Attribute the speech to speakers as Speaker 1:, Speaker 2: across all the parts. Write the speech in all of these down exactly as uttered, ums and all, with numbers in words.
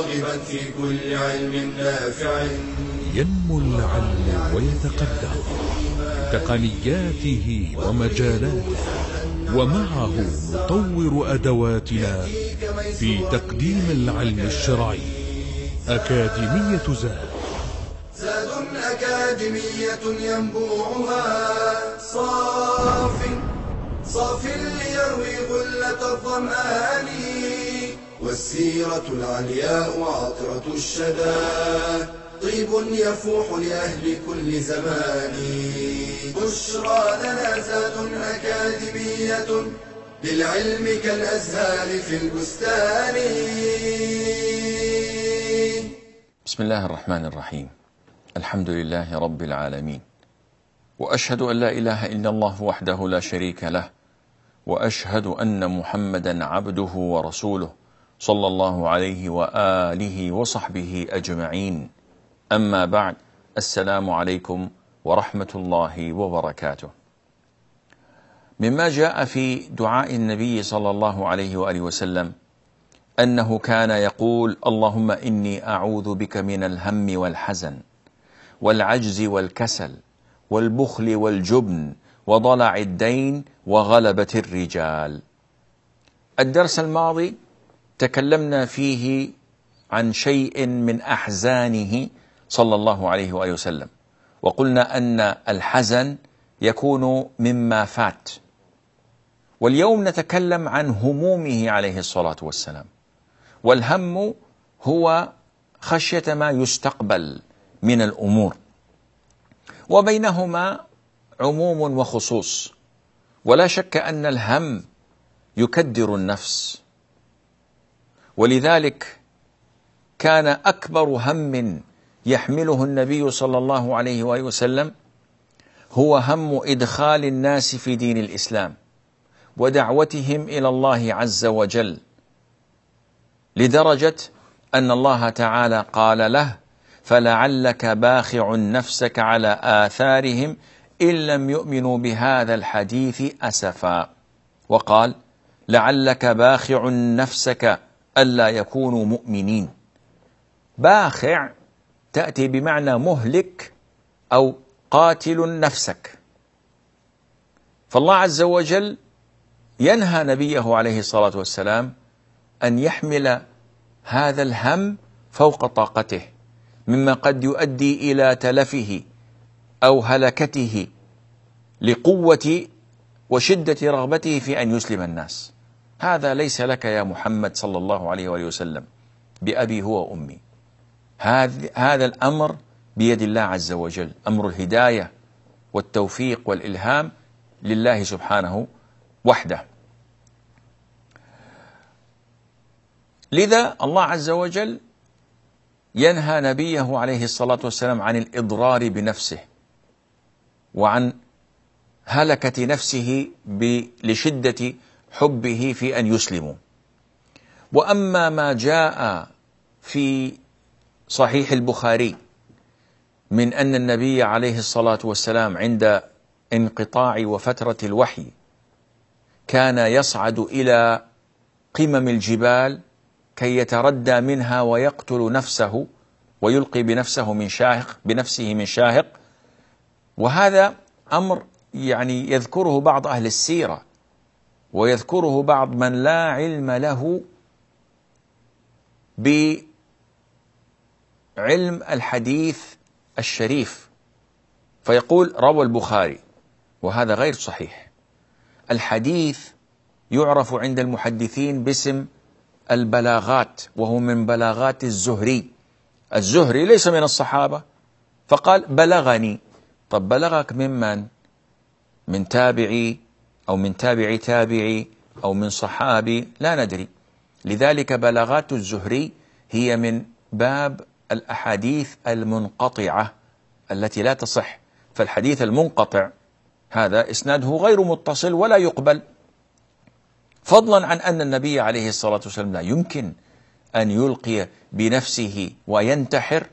Speaker 1: راغبا في كل علم نافع.
Speaker 2: ينمو العلم ويتقدم بتقنياته ومجالاته، ومعه نطور أدواتنا في تقديم العلم الشرعي. أكاديمية زاد،
Speaker 1: زاد أكاديمية ينبوعها صاف صاف ليروي غلة الظمآن، والسيرة العلياء عطرة الشدى طيب يفوح لأهل كل زمان. بشرى لنا زاد أكاديمية للعلم كالأزهار في البستان.
Speaker 3: بسم الله الرحمن الرحيم. الحمد لله رب العالمين، وأشهد أن لا إله إلا الله وحده لا شريك له، وأشهد أن محمدا عبده ورسوله صلى الله عليه وآله وصحبه أجمعين. أما بعد، السلام عليكم ورحمة الله وبركاته. مما جاء في دعاء النبي صلى الله عليه وآله وسلم أنه كان يقول: اللهم إني أعوذ بك من الهم والحزن والعجز والكسل والبخل والجبن وضلع الدين وغلبة الرجال. الدرس الماضي تكلمنا فيه عن شيء من أحزانه صلى الله عليه وآله وسلم، وقلنا أن الحزن يكون مما فات، واليوم نتكلم عن همومه عليه الصلاة والسلام. والهم هو خشية ما يستقبل من الأمور، وبينهما عموم وخصوص، ولا شك أن الهم يكدر النفس، ولذلك كان أكبر هم يحمله النبي صلى الله عليه وآله وسلم هو هم إدخال الناس في دين الإسلام ودعوتهم إلى الله عز وجل، لدرجة أن الله تعالى قال له: فلعلك باخع نفسك على آثارهم إن لم يؤمنوا بهذا الحديث أسفا. وقال: لعلك باخع نفسك ألا يكونوا مؤمنين. باخع تأتي بمعنى مهلك أو قاتل نفسك. فالله عز وجل ينهى نبيه عليه الصلاة والسلام أن يحمل هذا الهم فوق طاقته، مما قد يؤدي إلى تلفه أو هلكته لقوة وشدة رغبته في أن يسلم الناس. هذا ليس لك يا محمد صلى الله عليه وآله وسلم بأبي هو وأمي. هذا الأمر بيد الله عز وجل، أمر الهداية والتوفيق والإلهام لله سبحانه وحده. لذا الله عز وجل ينهى نبيه عليه الصلاة والسلام عن الإضرار بنفسه وعن هلكة نفسه لشدة حبه في أن يسلموا. وأما ما جاء في صحيح البخاري من أن النبي عليه الصلاة والسلام عند انقطاع وفترة الوحي كان يصعد إلى قمم الجبال كي يتردى منها ويقتل نفسه ويلقي بنفسه من شاهق بنفسه من شاهق. وهذا أمر يعني يذكره بعض أهل السيرة ويذكره بعض من لا علم له بعلم الحديث الشريف، فيقول: روى البخاري، وهذا غير صحيح. الحديث يعرف عند المحدثين باسم البلاغات، وهو من بلاغات الزهري. الزهري ليس من الصحابة، فقال: بلغني. طب بلغك ممن؟ من تابعي أو من تابعي تابعي أو من صحابي؟ لا ندري. لذلك بلاغات الزهري هي من باب الأحاديث المنقطعة التي لا تصح. فالحديث المنقطع هذا إسناده غير متصل ولا يقبل، فضلا عن أن النبي عليه الصلاة والسلام لا يمكن أن يلقي بنفسه وينتحر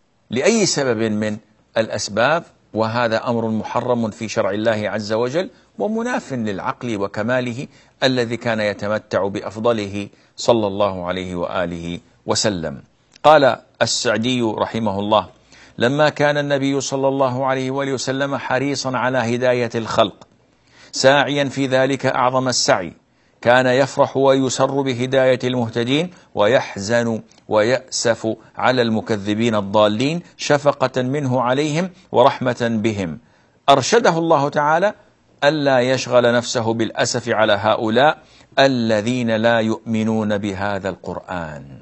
Speaker 3: لأي سبب من الأسباب، وهذا أمر محرم في شرع الله عز وجل ومناف للعقل وكماله الذي كان يتمتع بأفضله صلى الله عليه وآله وسلم. قال السعدي رحمه الله: لما كان النبي صلى الله عليه وآله وسلم حريصا على هداية الخلق ساعيا في ذلك أعظم السعي، كان يفرح ويسر بهداية المهتدين ويحزن ويأسف على المكذبين الضالين شفقة منه عليهم ورحمة بهم. أرشده الله تعالى ألا يشغل نفسه بالأسف على هؤلاء الذين لا يؤمنون بهذا القرآن.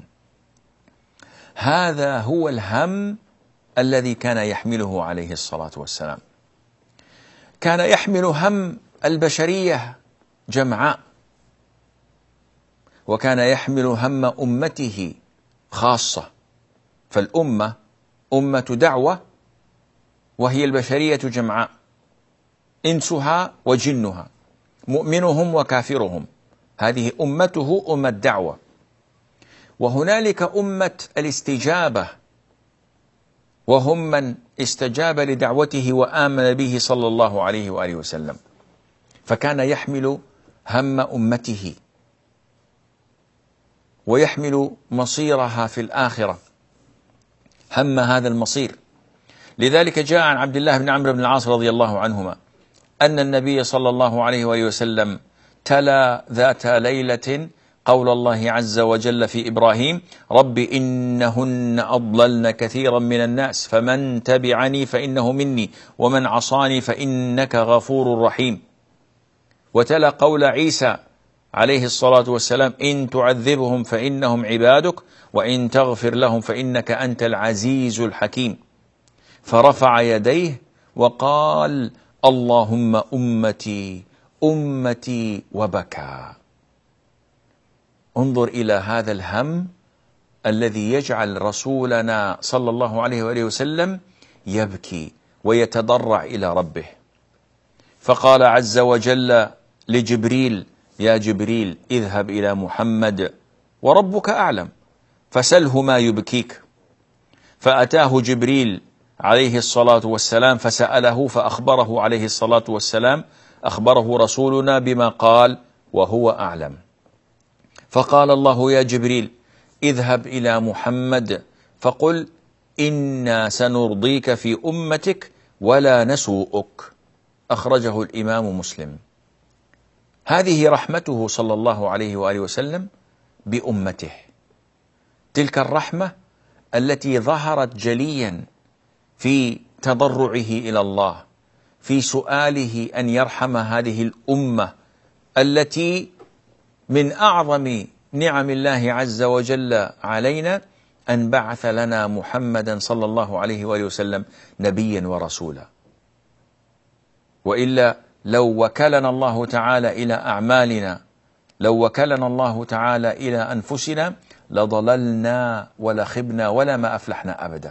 Speaker 3: هذا هو الهم الذي كان يحمله عليه الصلاة والسلام. كان يحمل هم البشرية جمعاء، وكان يحمل هم أمته خاصة، فالأمة أمة دعوة وهي البشرية جمعاء، إنسها وجنها، مؤمنهم وكافرهم، هذه أمته أمة دعوة. وهنالك أمة الاستجابة، وهم من استجاب لدعوته وآمن به صلى الله عليه وآله وسلم، فكان يحمل هم أمته ويحمل مصيرها في الآخرة، هم هذا المصير. لذلك جاء عن عبد الله بن عمرو بن العاص رضي الله عنهما أن النبي صلى الله عليه وآله وسلم تلا ذات ليلة قول الله عز وجل في إبراهيم: رب إنهن أضللن كثيرا من الناس فمن تبعني فإنه مني ومن عصاني فإنك غفور رحيم. وتلا قول عيسى عليه الصلاة والسلام: إن تعذبهم فإنهم عبادك وإن تغفر لهم فإنك أنت العزيز الحكيم. فرفع يديه وقال: اللهم أمتي أمتي، وبكى. انظر إلى هذا الهم الذي يجعل رسولنا صلى الله عليه وآله وسلم يبكي ويتضرع إلى ربه. فقال عز وجل لجبريل: يا جبريل اذهب إلى محمد وربك أعلم فسله ما يبكيك. فأتاه جبريل عليه الصلاة والسلام فسأله فأخبره عليه الصلاة والسلام، أخبره رسولنا بما قال وهو أعلم. فقال الله: يا جبريل اذهب إلى محمد فقل إنا سنرضيك في أمتك ولا نسوءك. أخرجه الإمام مسلم. هذه رحمته صلى الله عليه وآله وسلم بأمته، تلك الرحمة التي ظهرت جليا في تضرعه إلى الله، في سؤاله أن يرحم هذه الأمة التي من أعظم نعم الله عز وجل علينا أن بعث لنا محمدا صلى الله عليه وآله وسلم نبيا ورسولا. وإلا لو وكلنا الله تعالى إلى أعمالنا، لو وكلنا الله تعالى إلى أنفسنا لضللنا ولخبنا ولا ما أفلحنا أبدا.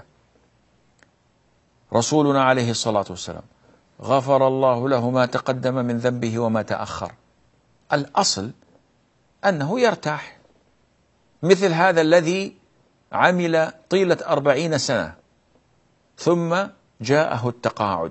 Speaker 3: رسولنا عليه الصلاة والسلام غفر الله له ما تقدم من ذنبه وما تأخر. الأصل أنه يرتاح، مثل هذا الذي عمل طيلة أربعين سنة ثم جاءه التقاعد.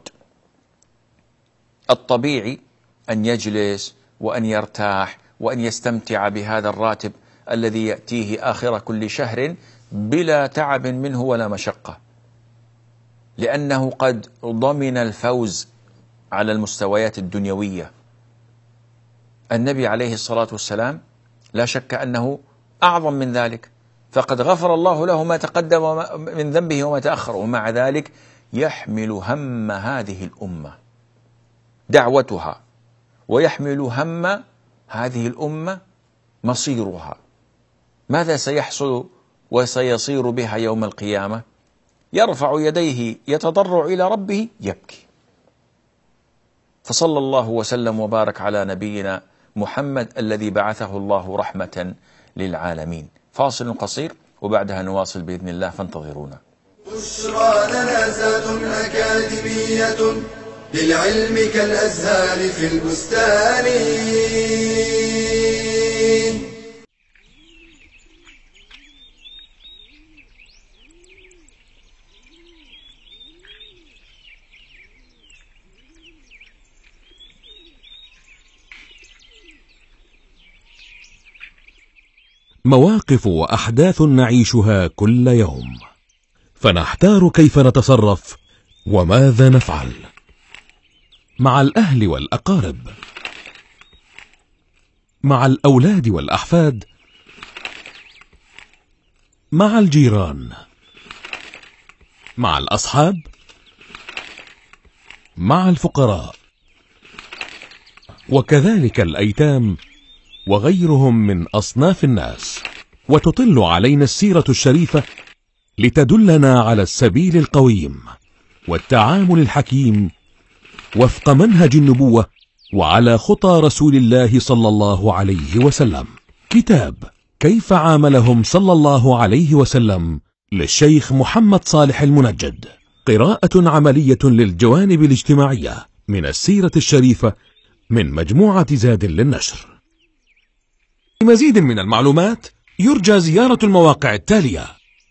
Speaker 3: الطبيعي أن يجلس وأن يرتاح وأن يستمتع بهذا الراتب الذي يأتيه آخر كل شهر بلا تعب منه ولا مشقة، لأنه قد ضمن الفوز على المستويات الدنيوية. النبي عليه الصلاة والسلام لا شك أنه أعظم من ذلك، فقد غفر الله له ما تقدم من ذنبه وما تأخر، ومع ذلك يحمل هم هذه الأمة دعوتها، ويحمل هم هذه الأمة مصيرها، ماذا سيحصل وسيصير بها يوم القيامة. يرفع يديه يتضرع إلى ربه يبكي. فصلى الله وسلم وبارك على نبينا محمد الذي بعثه الله رحمة للعالمين. فاصل قصير وبعدها نواصل بإذن الله، فانتظرونا.
Speaker 1: بشرى لنا زاد أكاديمية للعلم كالأزهار في البستان.
Speaker 2: مواقف وأحداث نعيشها كل يوم، فنحتار كيف نتصرف وماذا نفعل مع الأهل والأقارب، مع الأولاد والأحفاد، مع الجيران، مع الأصحاب، مع الفقراء، وكذلك الأيتام وغيرهم من أصناف الناس. وتطل علينا السيرة الشريفة لتدلنا على السبيل القويم والتعامل الحكيم وفق منهج النبوة وعلى خطى رسول الله صلى الله عليه وسلم. كتاب كيف عاملهم صلى الله عليه وسلم للشيخ محمد صالح المنجد، قراءة عملية للجوانب الاجتماعية من السيرة الشريفة من مجموعة زاد للنشر. لمزيد من المعلومات يرجى زيارة المواقع التالية: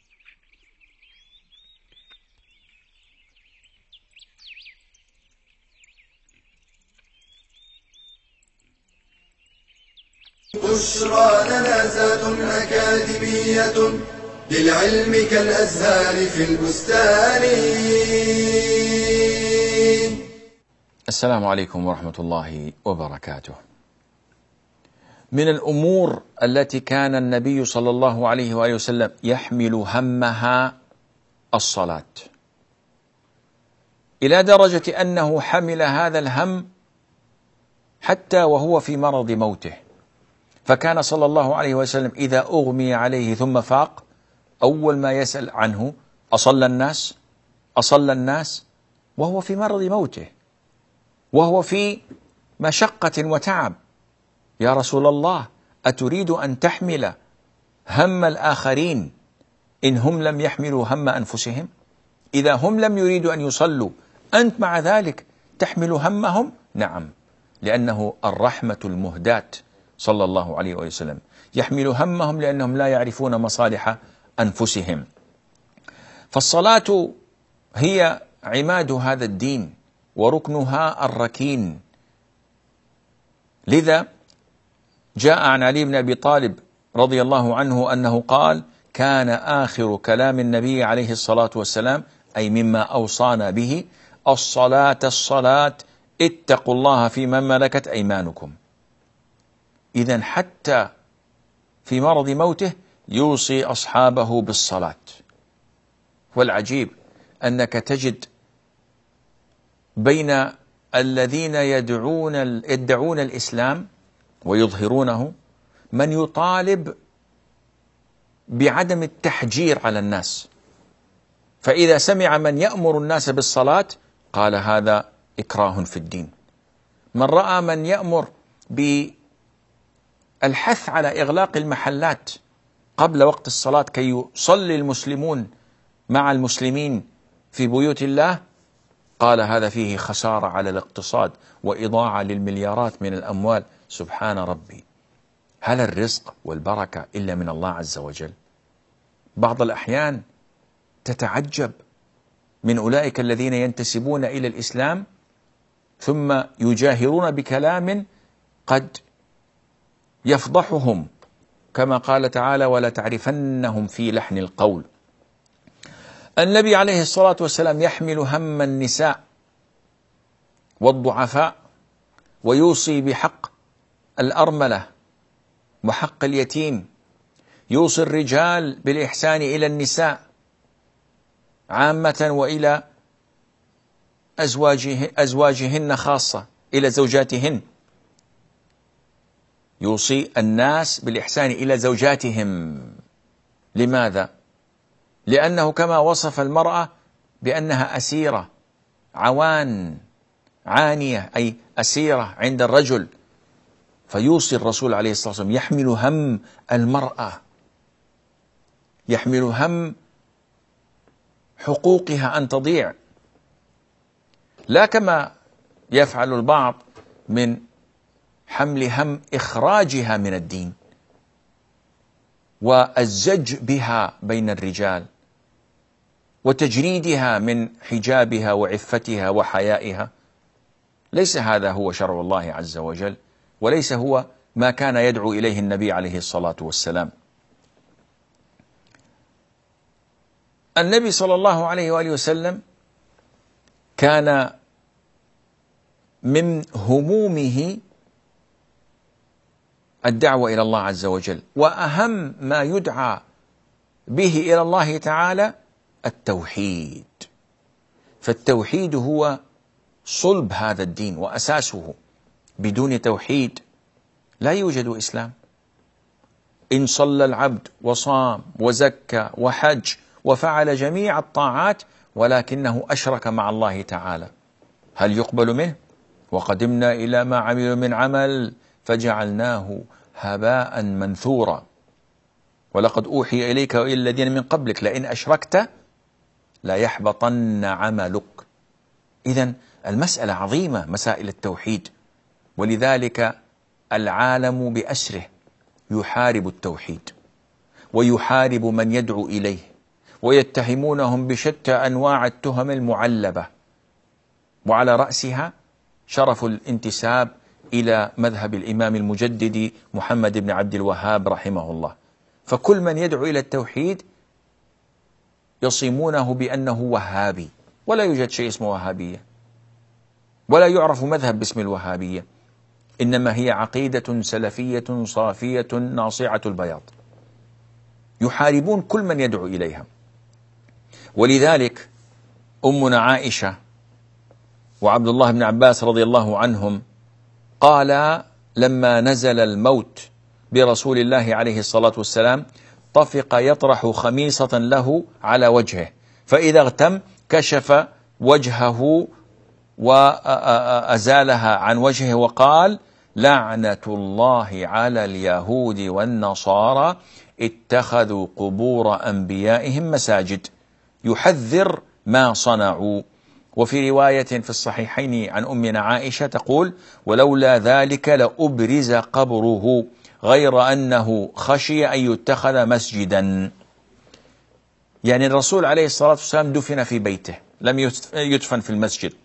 Speaker 1: بشرى لنا زاد أكاديمية للعلم كالأزهار في البستان.
Speaker 3: السلام عليكم ورحمة الله وبركاته. من الأمور التي كان النبي صلى الله عليه وآله وسلم يحمل همها الصلاة، إلى درجة أنه حمل هذا الهم حتى وهو في مرض موته. فكان صلى الله عليه وسلم إذا أغمي عليه ثم فاق أول ما يسأل عنه: أصلى الناس؟ أصلى الناس؟ وهو في مرض موته، وهو في مشقة وتعب. يا رسول الله، أتريد أن تحمل هم الآخرين إن هم لم يحملوا هم أنفسهم؟ إذا هم لم يريدوا أن يصلوا أنت مع ذلك تحمل همهم؟ نعم، لأنه الرحمة المهداة صلى الله عليه وسلم، يحمل همهم لأنهم لا يعرفون مصالح أنفسهم. فالصلاة هي عماد هذا الدين وركنها الركين. لذا جاء عن علي بن أبي طالب رضي الله عنه أنه قال: كان آخر كلام النبي عليه الصلاة والسلام، أي مما أوصانا به: الصلاة الصلاة، اتقوا الله فيمن ملكت أيمانكم. إذن حتى في مرض موته يوصي أصحابه بالصلاة. والعجيب أنك تجد بين الذين يدعون يدعون الإسلام ويظهرونه من يطالب بعدم التحجير على الناس، فإذا سمع من يأمر الناس بالصلاة قال هذا إكراه في الدين. من رأى من يأمر بالحث على إغلاق المحلات قبل وقت الصلاة كي يصلي المسلمون مع المسلمين في بيوت الله قال هذا فيه خسارة على الاقتصاد وإضاعة للمليارات من الأموال. سبحان ربي، هل الرزق والبركة إلا من الله عز وجل؟ بعض الأحيان تتعجب من أولئك الذين ينتسبون إلى الإسلام ثم يجاهرون بكلام قد يفضحهم، كما قال تعالى: ولا تعرفنهم في لحن القول. النبي عليه الصلاة والسلام يحمل هم النساء والضعفاء، ويوصي بحق الأرملة وحق اليتيم، يوصي الرجال بالإحسان إلى النساء عامة وإلى أزواجه أزواجهن خاصة، إلى زوجاتهن. يوصي الناس بالإحسان إلى زوجاتهم. لماذا؟ لأنه كما وصف المرأة بأنها أسيرة عوان عانية، أي أسيرة عند الرجل، فيوصي الرسول عليه الصلاة والسلام يحمل هم المرأة، يحمل هم حقوقها أن تضيع، لا كما يفعل البعض من حمل هم إخراجها من الدين والزج بها بين الرجال وتجريدها من حجابها وعفتها وحيائها. ليس هذا هو شرع الله عز وجل، وليس هو ما كان يدعو إليه النبي عليه الصلاة والسلام. النبي صلى الله عليه وآله وسلم كان من همومه الدعوة إلى الله عز وجل، وأهم ما يدعى به إلى الله تعالى التوحيد، فالتوحيد هو صلب هذا الدين وأساسه، بدون توحيد لا يوجد إسلام. إن صلى العبد وصام وزكى وحج وفعل جميع الطاعات ولكنه أشرك مع الله تعالى، هل يقبل منه؟ وقدمنا إلى ما عملوا من عمل فجعلناه هباء منثورا، ولقد أوحي إليك وإلى الذين من قبلك لئن أشركت لا يحبطن عملك. إذن المسألة عظيمة، مسائل التوحيد، ولذلك العالم بأسره يحارب التوحيد ويحارب من يدعو إليه، ويتهمونهم بشتى أنواع التهم المعلبة، وعلى رأسها شرف الانتساب إلى مذهب الإمام المجدد محمد بن عبد الوهاب رحمه الله. فكل من يدعو إلى التوحيد يصيمونه بأنه وهابي، ولا يوجد شيء اسمه وهابية، ولا يعرف مذهب باسم الوهابية، إنما هي عقيدة سلفية صافية ناصعة البياض، يحاربون كل من يدعو إليها. ولذلك أمنا عائشة وعبد الله بن عباس رضي الله عنهم قال لما نزل الموت برسول الله عليه الصلاة والسلام طفق يطرح خميصة له على وجهه، فإذا اغتم كشف وجهه وأزالها عن وجهه وقال لعنة الله على اليهود والنصارى اتخذوا قبور أنبيائهم مساجد، يحذر ما صنعوا. وفي رواية في الصحيحين عن أمنا عائشة تقول ولولا ذلك لأبرز قبره غير أنه خشي أن يتخذ مسجدا. يعني الرسول عليه الصلاة والسلام دفن في بيته، لم يدفن في المسجد،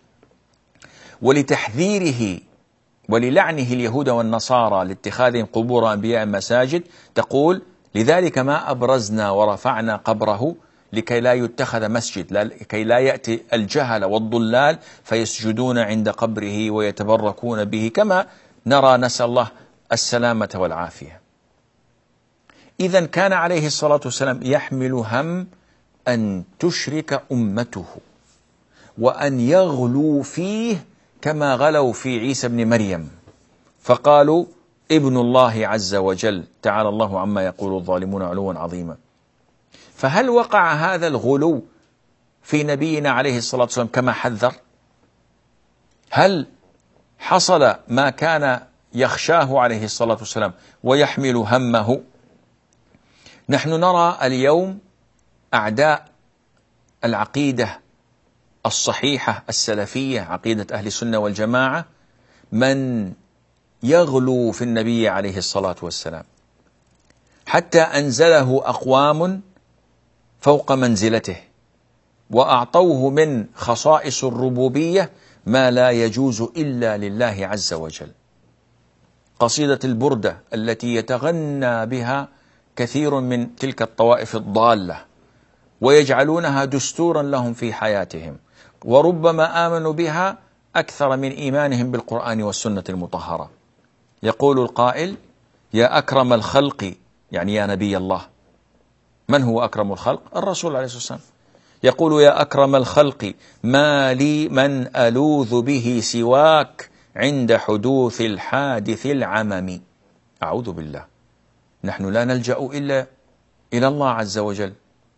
Speaker 3: ولتحذيره وللعنه اليهود والنصارى لاتخاذهم قبور أنبياء مساجد تقول لذلك ما أبرزنا ورفعنا قبره لكي لا يتخذ مسجد، لكي لا يأتي الجهل والضلال فيسجدون عند قبره ويتبركون به كما نرى، نسأل الله السلامة والعافية. إذن كان عليه الصلاة والسلام يحمل هم أن تشرك أمته وأن يغلوا فيه كما غلوا في عيسى بن مريم، فقالوا ابن الله عز وجل، تعالى الله عما يقول الظالمون علوا عظيما. فهل وقع هذا الغلو في نبينا عليه الصلاة والسلام كما حذر؟ هل حصل ما كان يخشاه عليه الصلاة والسلام ويحمل همه؟ نحن نرى اليوم أعداء العقيدة الصحيحة السلفية، عقيدة أهل السنة والجماعة، من يغلو في النبي عليه الصلاة والسلام حتى أنزله أقوام فوق منزلته وأعطوه من خصائص الربوبية ما لا يجوز إلا لله عز وجل. قصيدة البردة التي يتغنى بها كثير من تلك الطوائف الضالة ويجعلونها دستورا لهم في حياتهم، وربما آمنوا بها أكثر من إيمانهم بالقرآن والسنة المطهرة. يقول القائل يا أكرم الخلق، يعني يا نبي الله. من هو أكرم الخلق؟ الرسول عليه الصلاة والسلام. يقول يا أكرم الخلق ما لي من ألوذ به سواك عند حدوث الحادث العمم. أعوذ بالله، نحن لا نلجأ إلا إلى الله عز وجل،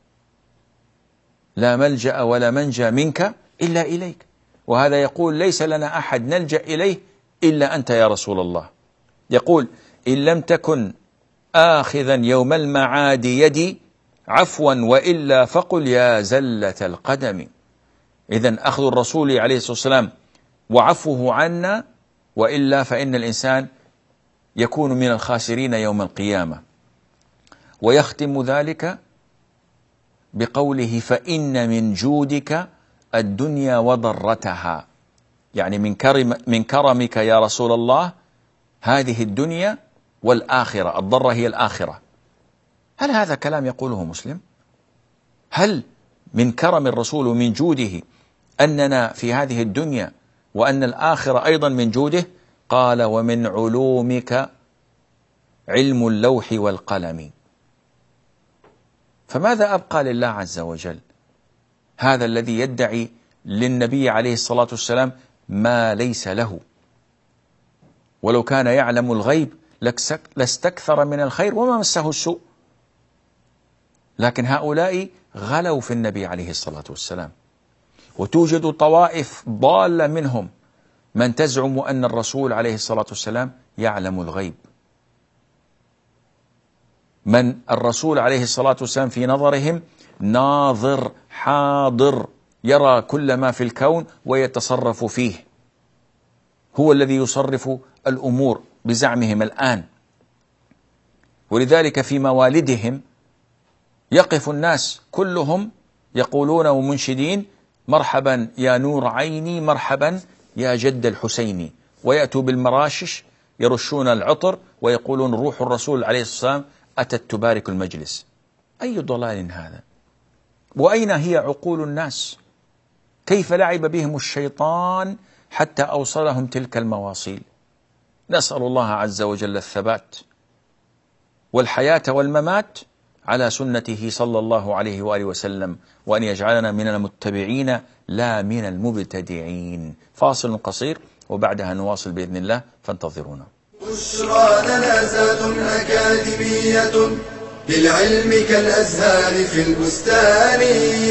Speaker 3: لا ملجأ ولا منجى منك إلا إليك، وهذا يقول ليس لنا أحد نلجأ إليه إلا أنت يا رسول الله. يقول إن لم تكن آخذا يوم المعاد يدي عفوا وإلا فقل يا زلة القدم. إذن أخذ الرسول عليه الصلاة والسلام وعفوه عنا، وإلا فإن الإنسان يكون من الخاسرين يوم القيامة. ويختم ذلك بقوله فإن من جودك الدنيا وضرتها، يعني من كرم من كرمك يا رسول الله هذه الدنيا والآخرة، الضرة هي الآخرة. هل هذا كلام يقوله مسلم؟ هل من كرم الرسول ومن جوده أننا في هذه الدنيا وأن الآخرة أيضا من جوده. قال: ومن علومك علم اللوح والقلم. فماذا أبقى لله عز وجل؟ هذا الذي يدعي للنبي عليه الصلاة والسلام ما ليس له، ولو كان يعلم الغيب لاستكثر من الخير وما مسه السوء. لكن هؤلاء غلوا في النبي عليه الصلاة والسلام، وتوجد طوائف ضالة منهم من تزعم أن الرسول عليه الصلاة والسلام يعلم الغيب، من الرسول عليه الصلاة والسلام في نظرهم ناظر حاضر، يرى كل ما في الكون ويتصرف فيه، هو الذي يصرف الأمور بزعمهم الآن. ولذلك في موالدهم يقف الناس كلهم يقولون ومنشدين: مرحبا يا نور عيني، مرحبا يا جد الحسيني، ويأتوا بالمراشش يرشون العطر ويقولون روح الرسول عليه الصلاة والسلام أتت تبارك المجلس. أي ضلال هذا؟ وأين هي عقول الناس؟ كيف لعب بهم الشيطان حتى أوصلهم تلك المواصيل؟ نسأل الله عز وجل الثبات والحياة والممات على سنته صلى الله عليه وآله وسلم، وأن يجعلنا من المتبعين لا من المبتدعين. فاصل قصير وبعدها نواصل بإذن الله، فانتظرونا.
Speaker 1: بشرى لنا زاد أكاديمية للعلم كالأزهار في البستان.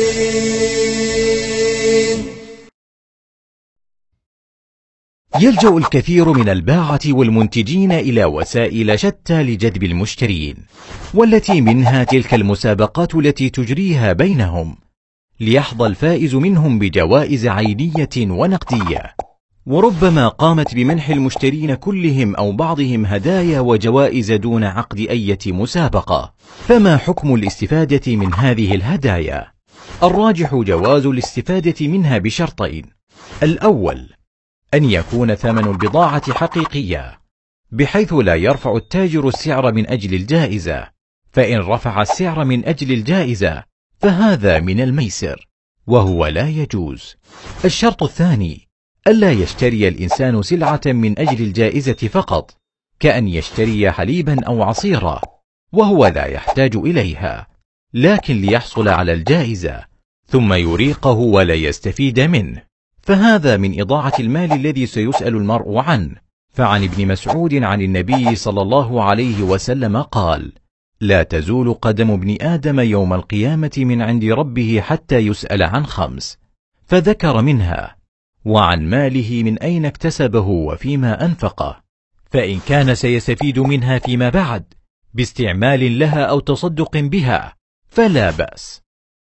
Speaker 4: يلجأ الكثير من الباعة والمنتجين إلى وسائل شتى لجذب المشترين، والتي منها تلك المسابقات التي تجريها بينهم ليحظى الفائز منهم بجوائز عينية ونقدية، وربما قامت بمنح المشترين كلهم أو بعضهم هدايا وجوائز دون عقد أي مسابقة. فما حكم الاستفادة من هذه الهدايا؟ الراجح جواز الاستفادة منها بشرطين: الأول أن يكون ثمن البضاعة حقيقية، بحيث لا يرفع التاجر السعر من أجل الجائزة، فإن رفع السعر من أجل الجائزة فهذا من الميسر وهو لا يجوز. الشرط الثاني ألا يشتري الإنسان سلعة من أجل الجائزة فقط، كأن يشتري حليبا أو عصيرا وهو لا يحتاج إليها، لكن ليحصل على الجائزة ثم يريقه ولا يستفيد منه، فهذا من إضاعة المال الذي سيسأل المرء عنه. فعن ابن مسعود عن النبي صلى الله عليه وسلم قال: لا تزول قدم ابن آدم يوم القيامة من عند ربه حتى يسأل عن خمس، فذكر منها: وعن ماله من أين اكتسبه وفيما أنفقه، فإن كان سيستفيد منها فيما بعد باستعمال لها أو تصدق بها فلا بأس.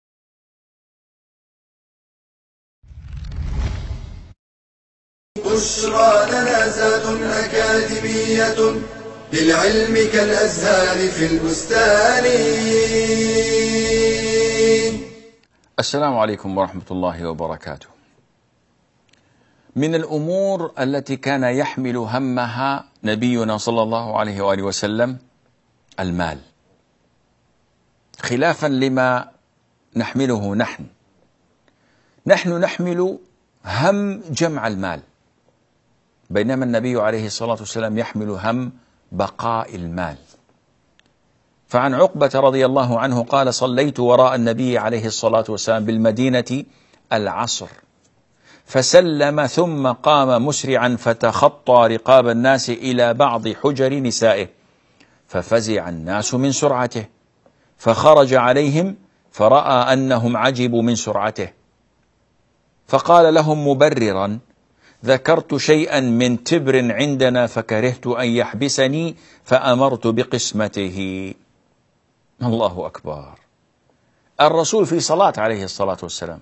Speaker 1: بشرى لنا زاد أكاديمية للعلم كالأزهار في البستان.
Speaker 3: السلام عليكم ورحمة الله وبركاته. من الأمور التي كان يحمل همها نبينا صلى الله عليه وآله وسلم المال، خلافا لما نحمله نحن. نحن نحمل هم جمع المال، بينما النبي عليه الصلاة والسلام يحمل هم بقاء المال. فعن عقبة رضي الله عنه قال: صليت وراء النبي عليه الصلاة والسلام بالمدينة العصر، فسلم ثم قام مسرعا فتخطى رقاب الناس إلى بعض حجر نسائه، ففزع الناس من سرعته، فخرج عليهم فرأى أنهم عجبوا من سرعته، فقال لهم مبررا: ذكرت شيئا من تبر عندنا فكرهت أن يحبسني فأمرت بقسمته. الله أكبر. الرسول في صلاة عليه الصلاة والسلام،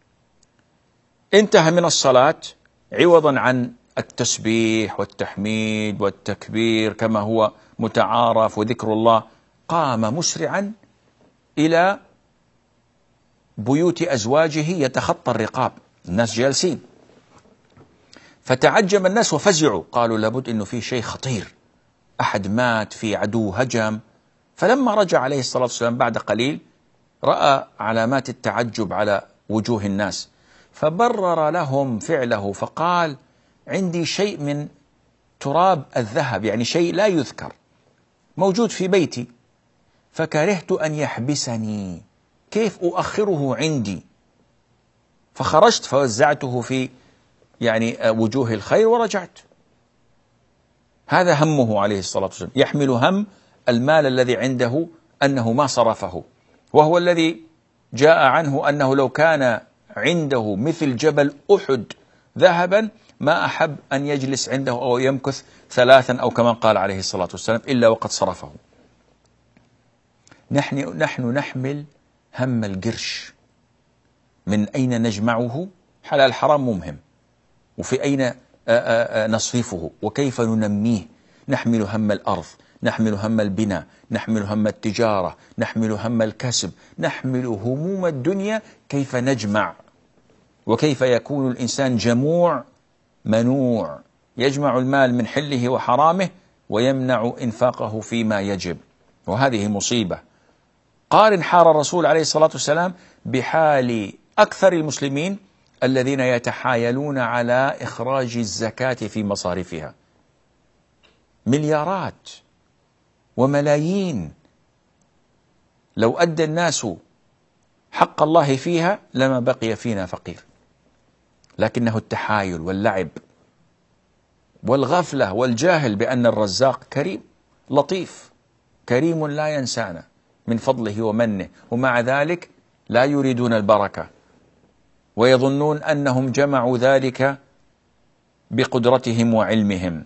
Speaker 3: انتهى من الصلاة عوضا عن التسبيح والتحميد والتكبير كما هو متعارف وذكر الله، قام مسرعا إلى بيوت أزواجه يتخطى الرقاب، الناس جالسين، فتعجب الناس وفزعوا، قالوا لابد أنه في شيء خطير، أحد مات، في عدو هجم. فلما رجع عليه الصلاة والسلام بعد قليل رأى علامات التعجب على وجوه الناس، فبرر لهم فعله فقال: عندي شيء من تراب الذهب، يعني شيء لا يذكر، موجود في بيتي، فكرهت أن يحبسني، كيف أؤخره عندي؟ فخرجت فوزعته في يعني وجوه الخير ورجعت. هذا همه عليه الصلاة والسلام، يحمل هم المال الذي عنده أنه ما صرفه، وهو الذي جاء عنه أنه لو كان عنده مثل جبل أحد ذهبا ما أحب أن يجلس عنده أو يمكث ثلاثا أو كما قال عليه الصلاة والسلام إلا وقد صرفه. نحن, نحن نحمل هم القرش، من أين نجمعه؟ حلال حرام مهم، وفي أين نصرفه وكيف ننميه. نحمل هم الأرض، نحمل هم البناء، نحمل هم التجارة، نحمل هم الكسب، نحمل هموم الدنيا، كيف نجمع وكيف يكون الإنسان جموع منوع، يجمع المال من حله وحرامه ويمنع إنفاقه فيما يجب، وهذه مصيبة. قارن حال الرسول عليه الصلاة والسلام بحال أكثر المسلمين الذين يتحايلون على إخراج الزكاة في مصارفها، مليارات وملايين، لو أدى الناس حق الله فيها لما بقي فينا فقير، لكنه التحايل واللعب والغفلة والجاهل بأن الرزاق كريم لطيف كريم لا ينسانا من فضله ومنه، ومع ذلك لا يريدون البركة ويظنون أنهم جمعوا ذلك بقدرتهم وعلمهم.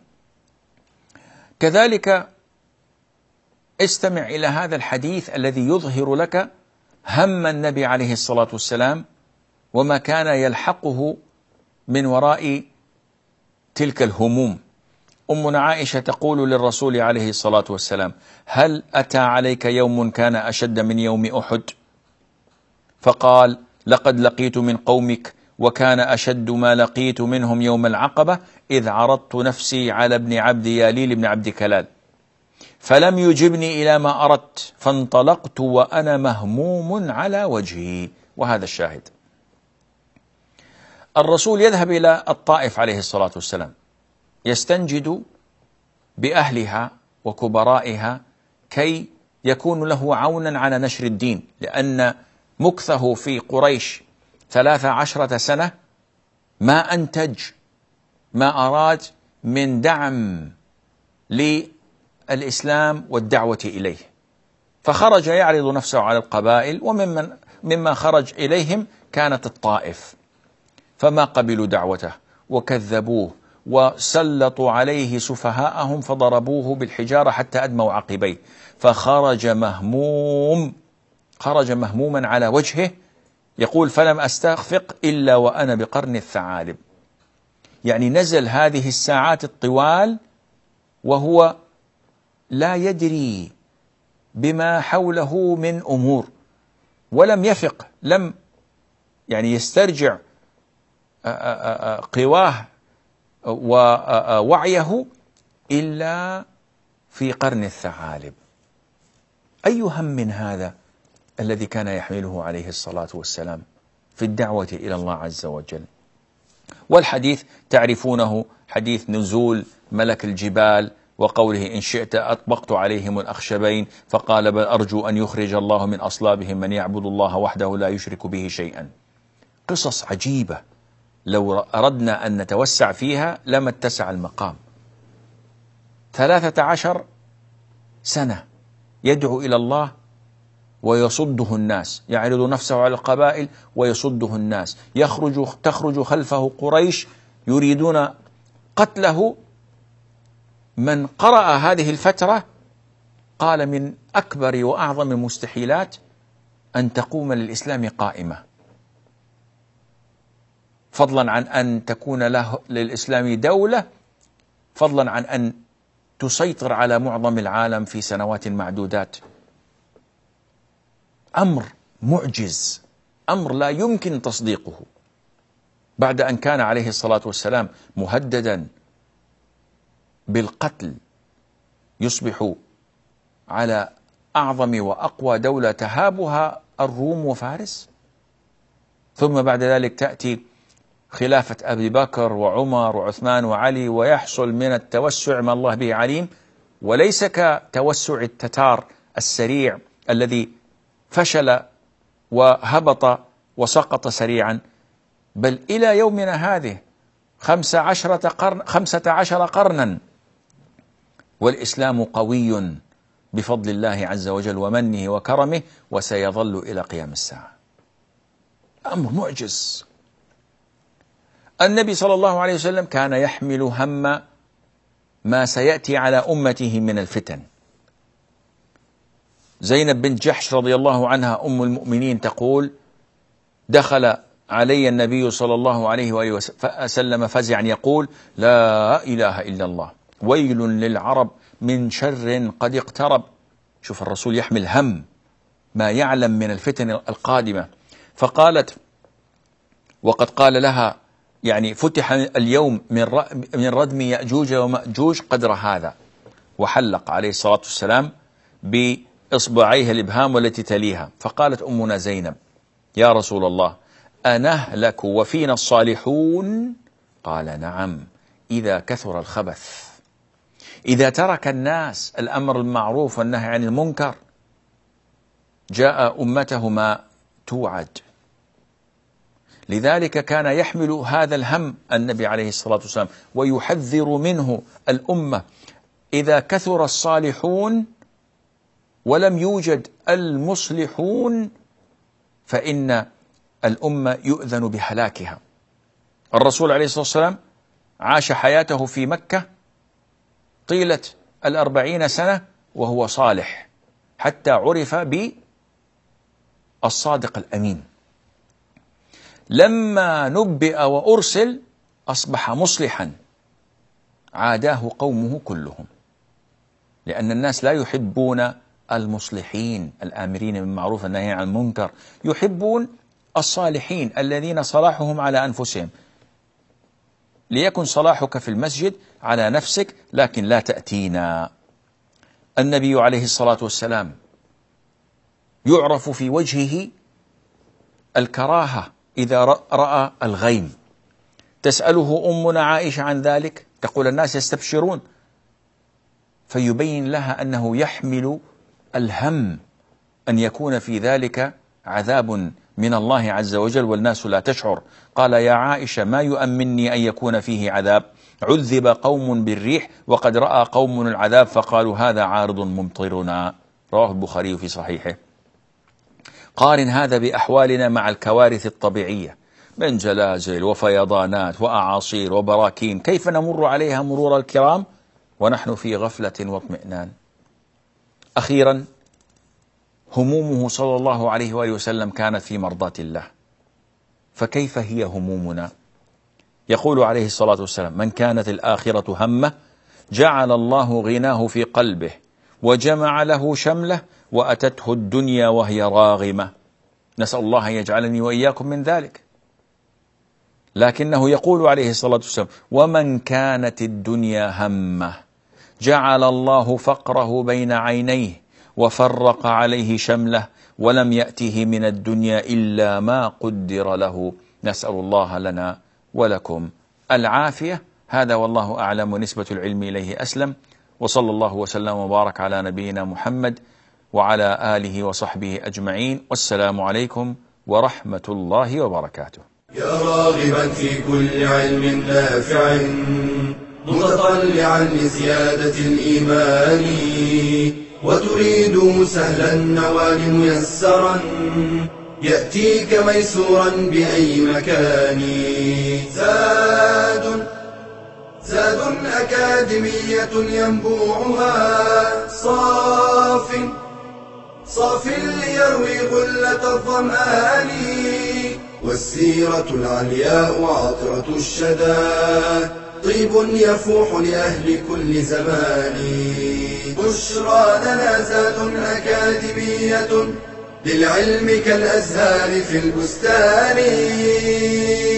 Speaker 3: كذلك استمع إلى هذا الحديث الذي يظهر لك هم النبي عليه الصلاة والسلام وما كان يلحقه من وراء تلك الهموم. أمنا عائشة تقول للرسول عليه الصلاة والسلام: هل أتى عليك يوم كان أشد من يوم أحد؟ فقال: لقد لقيت من قومك وكان أشد ما لقيت منهم يوم العقبة إذ عرضت نفسي على ابن عبد ياليل بن عبد كلال فلم يجبني إلى ما أردت فانطلقت وأنا مهموم على وجهي. وهذا الشاهد. الرسول يذهب إلى الطائف عليه الصلاة والسلام يستنجد بأهلها وكبرائها كي يكون له عونا على نشر الدين، لأن مكثه في قريش ثلاث عشرة سنة ما أنتج ما أراد من دعم للإسلام والدعوة إليه، فخرج يعرض نفسه على القبائل، وممن مما خرج إليهم كانت الطائف، فما قبلوا دعوته وكذبوه وسلطوا عليه سفهاءهم فضربوه بالحجارة حتى أدموا عقبيه، فخرج مهموم خرج مهموما على وجهه، يقول: فلم أستخفق إلا وأنا بقرن الثعالب. يعني نزل هذه الساعات الطوال وهو لا يدري بما حوله من أمور، ولم يفق، لم يعني يسترجع قواه ووعيه إلا في قرن الثعالب. أي هم من هذا الذي كان يحمله عليه الصلاة والسلام في الدعوة إلى الله عز وجل. والحديث تعرفونه، حديث نزول ملك الجبال وقوله: إن شئت أطبقت عليهم الأخشبين، فقال: بل أرجو أن يخرج الله من أصلابهم من يعبد الله وحده لا يشرك به شيئا. قصص عجيبة لو أردنا أن نتوسع فيها لما اتسع المقام. ثلاثة عشر سنة يدعو إلى الله ويصده الناس، يعرض نفسه على القبائل ويصده الناس، يخرج تخرج خلفه قريش يريدون قتله. من قرأ هذه الفترة قال: من أكبر وأعظم المستحيلات أن تقوم للإسلام قائمة، فضلا عن أن تكون له للإسلام دولة، فضلا عن أن تسيطر على معظم العالم في سنوات معدودات. أمر معجز، أمر لا يمكن تصديقه، بعد أن كان عليه الصلاة والسلام مهددا بالقتل، يصبح على أعظم وأقوى دولة تهابها الروم وفارس، ثم بعد ذلك تأتي خلافة أبي بكر وعمر وعثمان وعلي، ويحصل من التوسع ما الله به عليم، وليس كتوسع التتار السريع الذي فشل وهبط وسقط سريعا، بل إلى يومنا هذه خمس عشرة قرن خمسة عشر قرنا والإسلام قوي بفضل الله عز وجل ومنه وكرمه، وسيظل إلى قيام الساعة. أمر معجز. النبي صلى الله عليه وسلم كان يحمل هم ما سيأتي على أمته من الفتن. زينب بنت جحش رضي الله عنها أم المؤمنين تقول: دخل علي النبي صلى الله عليه وآله وسلم فزعا يقول: لا إله إلا الله، ويل للعرب من شر قد اقترب. شوف الرسول يحمل هم ما يعلم من الفتن القادمة. فقالت، وقد قال لها يعني فتح اليوم من من ردم يأجوج ومأجوج قدر هذا، وحلق عليه الصلاة والسلام بإصبعيه الإبهام والتي تليها. فقالت أمنا زينب: يا رسول الله، أنهلك وفينا الصالحون؟ قال: نعم، إذا كثر الخبث، إذا ترك الناس الأمر المعروف والنهي عن المنكر، جاء أمته ما توعد. لذلك كان يحمل هذا الهم النبي عليه الصلاة والسلام ويحذر منه الأمة. إذا كثر الصالحون ولم يوجد المصلحون فإن الأمة يؤذن بهلاكها. الرسول عليه الصلاة والسلام عاش حياته في مكة طيلة الأربعين سنة وهو صالح، حتى عرف بالصادق الأمين. لما نبئ وأرسل أصبح مصلحا، عاداه قومه كلهم، لأن الناس لا يحبون المصلحين الآمرين بالمعروف والنهي عن المنكر، يحبون الصالحين الذين صلاحهم على أنفسهم. ليكن صلاحك في المسجد على نفسك، لكن لا تأتينا. النبي عليه الصلاة والسلام يعرف في وجهه الكراهة إذا رأى الغيم. تسأله أمنا عائشة عن ذلك، تقول: الناس يستبشرون، فيبين لها أنه يحمل الهم أن يكون في ذلك عذاب من الله عز وجل والناس لا تشعر. قال: يا عائشة، ما يؤمنني أن يكون فيه عذاب؟ عذب قوم بالريح وقد رأى قوم العذاب فقالوا هذا عارض ممطرنا. رواه البخاري في صحيحه. قارن هذا بأحوالنا مع الكوارث الطبيعية من زلازل وفيضانات وأعاصير وبراكين، كيف نمر عليها مرور الكرام ونحن في غفلة واطمئنان. أخيرا، همومه صلى الله عليه وآله وسلم كانت في مرضاة الله، فكيف هي همومنا؟ يقول عليه الصلاة والسلام: من كانت الآخرة همه جعل الله غناه في قلبه وجمع له شمله وأتته الدنيا وهي راغمة. نسأل الله أن يجعلني وإياكم من ذلك. لكنه يقول عليه الصلاة والسلام: ومن كانت الدنيا همه جعل الله فقره بين عينيه وفرق عليه شمله ولم يأته من الدنيا إلا ما قدر له. نسأل الله لنا ولكم العافية. هذا والله أعلم، ونسبة العلم إليه أسلم. وصلى الله وسلم وبارك على نبينا محمد وعلى آله وصحبه أجمعين، والسلام عليكم ورحمة الله وبركاته.
Speaker 1: يا راغبا في كل علم نافع متطلعا لزيادة الإيمان، وتريد سهلا النوال ميسرا يأتيك ميسورا بأي مكان. زاد زاد أكاديمية ينبوعها صاف صاف ليروي غلة الظمآن، والسيرة العلياء عطرة الشدى طيب يفوح لأهل كل زمان. بشرى لنا زاد أكاديمية للعلم كالأزهار في البستان.